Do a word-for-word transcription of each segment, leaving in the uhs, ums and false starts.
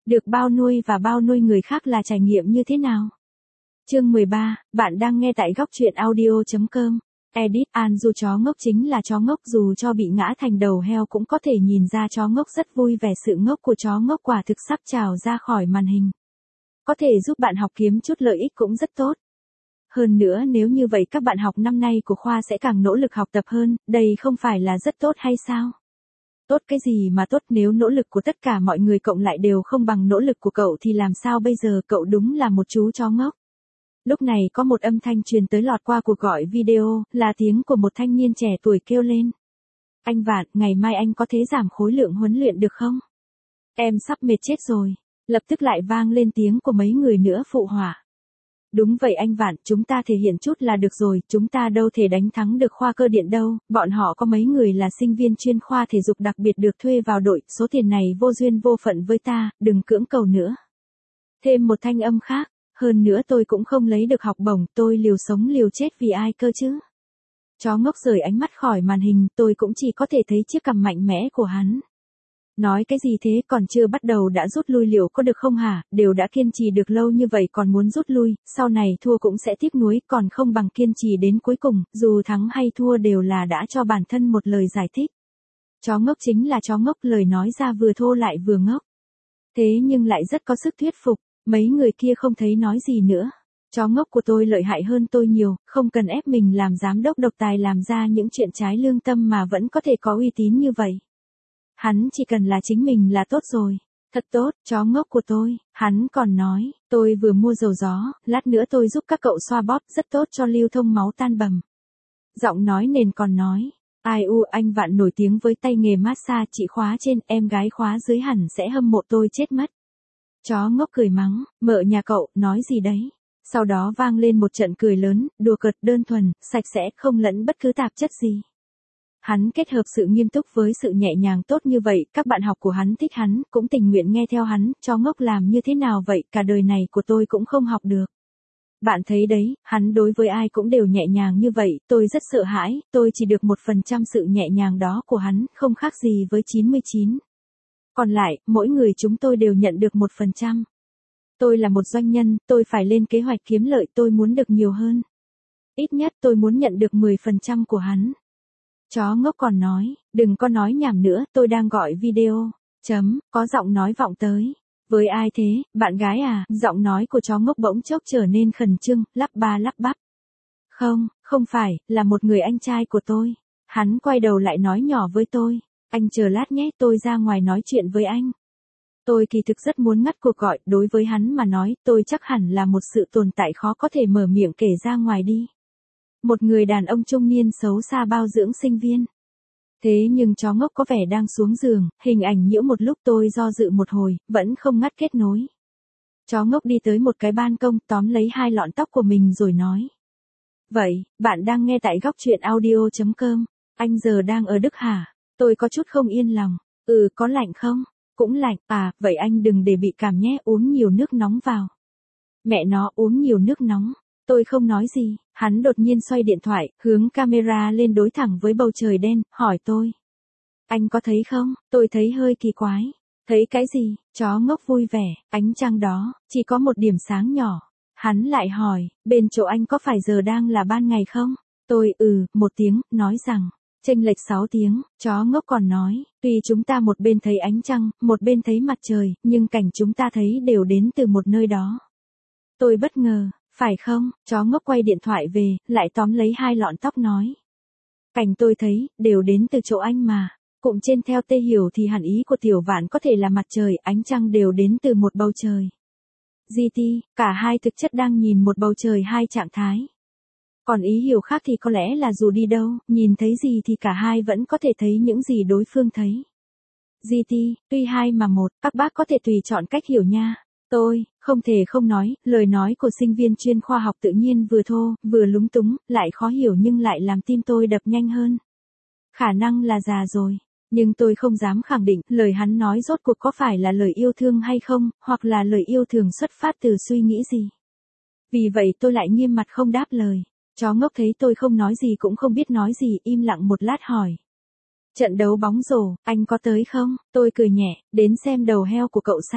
Được bao nuôi và bao nuôi người khác là trải nghiệm như thế nào? Chương mười ba, bạn đang nghe tại góc truyện audio chấm com. Edit An dù chó ngốc chính là chó ngốc, dù cho bị ngã thành đầu heo cũng có thể nhìn ra chó ngốc rất vui vẻ. Sự ngốc của chó ngốc quả thực sắp trào ra khỏi màn hình. Có thể giúp bạn học kiếm chút lợi ích cũng rất tốt. Hơn nữa nếu như vậy các bạn học năm nay của khoa sẽ càng nỗ lực học tập hơn, đây không phải là rất tốt hay sao? Tốt cái gì mà tốt, nếu nỗ lực của tất cả mọi người cộng lại đều không bằng nỗ lực của cậu thì làm sao bây giờ? Cậu đúng là một chú chó ngốc. Lúc này có một âm thanh truyền tới lọt qua cuộc gọi video, là tiếng của một thanh niên trẻ tuổi kêu lên. Anh Vạn, ngày mai anh có thể giảm khối lượng huấn luyện được không? Em sắp mệt chết rồi. Lập tức lại vang lên tiếng của mấy người nữa phụ họa. Đúng vậy anh Vạn, chúng ta thể hiện chút là được rồi, chúng ta đâu thể đánh thắng được khoa cơ điện đâu, bọn họ có mấy người là sinh viên chuyên khoa thể dục đặc biệt được thuê vào đội, số tiền này vô duyên vô phận với ta, đừng cưỡng cầu nữa. Thêm một thanh âm khác, hơn nữa tôi cũng không lấy được học bổng, tôi liều sống liều chết vì ai cơ chứ. Chó ngốc rời ánh mắt khỏi màn hình, tôi cũng chỉ có thể thấy chiếc cằm mạnh mẽ của hắn. Nói cái gì thế, còn chưa bắt đầu đã rút lui liệu có được không hả, đều đã kiên trì được lâu như vậy còn muốn rút lui, sau này thua cũng sẽ tiếc nuối, còn không bằng kiên trì đến cuối cùng, dù thắng hay thua đều là đã cho bản thân một lời giải thích. Chó ngốc chính là chó ngốc, lời nói ra vừa thô lại vừa ngốc. Thế nhưng lại rất có sức thuyết phục, mấy người kia không thấy nói gì nữa. Chó ngốc của tôi lợi hại hơn tôi nhiều, không cần ép mình làm giám đốc độc tài làm ra những chuyện trái lương tâm mà vẫn có thể có uy tín như vậy. Hắn chỉ cần là chính mình là tốt rồi. Thật tốt, chó ngốc của tôi. Hắn còn nói, tôi vừa mua dầu gió, lát nữa tôi giúp các cậu xoa bóp, rất tốt cho lưu thông máu tan bầm. Giọng nói nền còn nói, ai u anh Vạn nổi tiếng với tay nghề massage, chị khóa trên, em gái khóa dưới hẳn sẽ hâm mộ tôi chết mất. Chó ngốc cười mắng, mợ nhà cậu, nói gì đấy? Sau đó vang lên một trận cười lớn, đùa cợt, đơn thuần, sạch sẽ, không lẫn bất cứ tạp chất gì. Hắn kết hợp sự nghiêm túc với sự nhẹ nhàng tốt như vậy, các bạn học của hắn thích hắn, cũng tình nguyện nghe theo hắn, chó ngốc làm như thế nào vậy, cả đời này của tôi cũng không học được. Bạn thấy đấy, hắn đối với ai cũng đều nhẹ nhàng như vậy, tôi rất sợ hãi, tôi chỉ được một phần trăm sự nhẹ nhàng đó của hắn, không khác gì với chín mươi chín. Còn lại, mỗi người chúng tôi đều nhận được một phần trăm. Tôi là một doanh nhân, tôi phải lên kế hoạch kiếm lợi, tôi muốn được nhiều hơn. Ít nhất tôi muốn nhận được mười phần trăm của hắn. Chó ngốc còn nói, đừng có nói nhảm nữa, tôi đang gọi video. Chấm, có giọng nói vọng tới. Với ai thế, bạn gái à? Giọng nói của chó ngốc bỗng chốc trở nên khẩn trương, lắp ba lắp bắp. Không, không phải, là một người anh trai của tôi. Hắn quay đầu lại nói nhỏ với tôi. Anh chờ lát nhé, tôi ra ngoài nói chuyện với anh. Tôi kỳ thực rất muốn ngắt cuộc gọi, đối với hắn mà nói, tôi chắc hẳn là một sự tồn tại khó có thể mở miệng kể ra ngoài đi. Một người đàn ông trung niên xấu xa bao dưỡng sinh viên. Thế nhưng chó ngốc có vẻ đang xuống giường, hình ảnh nhiễu một lúc, tôi do dự một hồi, vẫn không ngắt kết nối. Chó ngốc đi tới một cái ban công, tóm lấy hai lọn tóc của mình rồi nói. Vậy, bạn đang nghe tại góc truyện audio chấm com, anh giờ đang ở Đức hả? Tôi có chút không yên lòng. Ừ, có lạnh không? Cũng lạnh, à, vậy anh đừng để bị cảm nhé, uống nhiều nước nóng vào. Mẹ nó, uống nhiều nước nóng. Tôi không nói gì, hắn đột nhiên xoay điện thoại, hướng camera lên đối thẳng với bầu trời đen, hỏi tôi. Anh có thấy không? Tôi thấy hơi kỳ quái. Thấy cái gì? Chó ngốc vui vẻ, ánh trăng đó, chỉ có một điểm sáng nhỏ. Hắn lại hỏi, bên chỗ anh có phải giờ đang là ban ngày không? Tôi, ừ, một tiếng, nói rằng. Chênh lệch sáu tiếng, chó ngốc còn nói, tuy chúng ta một bên thấy ánh trăng, một bên thấy mặt trời, nhưng cảnh chúng ta thấy đều đến từ một nơi đó. Tôi bất ngờ, phải không? Chó ngốc quay điện thoại về, lại tóm lấy hai lọn tóc nói. Cảnh tôi thấy, đều đến từ chỗ anh mà. Cụm trên theo tê hiểu thì hẳn ý của Tiểu Vạn có thể là mặt trời, ánh trăng đều đến từ một bầu trời. giê tê, cả hai thực chất đang nhìn một bầu trời hai trạng thái. Còn ý hiểu khác thì có lẽ là dù đi đâu, nhìn thấy gì thì cả hai vẫn có thể thấy những gì đối phương thấy. giê tê, tuy hai mà một, các bác có thể tùy chọn cách hiểu nha. Tôi, không thể không nói, lời nói của sinh viên chuyên khoa học tự nhiên vừa thô, vừa lúng túng, lại khó hiểu nhưng lại làm tim tôi đập nhanh hơn. Khả năng là già rồi. Nhưng tôi không dám khẳng định, lời hắn nói rốt cuộc có phải là lời yêu thương hay không, hoặc là lời yêu thương xuất phát từ suy nghĩ gì. Vì vậy tôi lại nghiêm mặt không đáp lời. Chó ngốc thấy tôi không nói gì cũng không biết nói gì, im lặng một lát hỏi. Trận đấu bóng rổ, anh có tới không? Tôi cười nhẹ, đến xem đầu heo của cậu sao?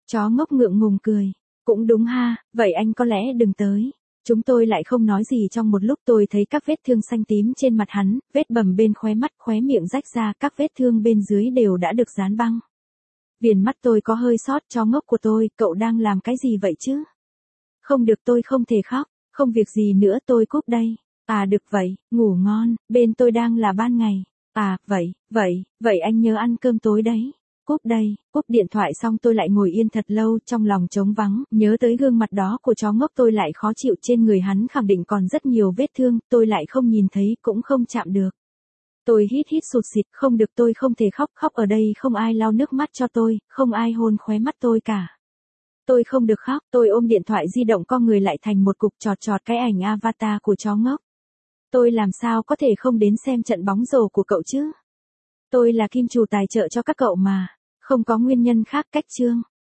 Chó ngốc ngượng ngùng cười. Cũng đúng ha, vậy anh có lẽ đừng tới. Chúng tôi lại không nói gì trong một lúc. Tôi thấy các vết thương xanh tím trên mặt hắn, vết bầm bên khóe mắt, khóe miệng rách ra, các vết thương bên dưới đều đã được dán băng. Viền mắt tôi có hơi sót. Chó ngốc của tôi, cậu đang làm cái gì vậy chứ? Không được, tôi không thể khóc. Không việc gì nữa, tôi cúp đây. À được vậy, ngủ ngon, bên tôi đang là ban ngày. À, vậy, vậy, vậy anh nhớ ăn cơm tối đấy. Cúp đây, cúp điện thoại xong tôi lại ngồi yên thật lâu, trong lòng trống vắng, nhớ tới gương mặt đó của chó ngốc tôi lại khó chịu. Trên người hắn khẳng định còn rất nhiều vết thương, tôi lại không nhìn thấy, cũng không chạm được. Tôi hít hít sụt sịt, không được, tôi không thể khóc, khóc ở đây không ai lau nước mắt cho tôi, không ai hôn khóe mắt tôi cả. Tôi không được khóc, tôi ôm điện thoại di động co người lại thành một cục, chọt chọt cái ảnh avatar của chó ngốc. Tôi làm sao có thể không đến xem trận bóng rổ của cậu chứ? Tôi là kim chủ tài trợ cho các cậu mà, không có nguyên nhân khác. Cách chương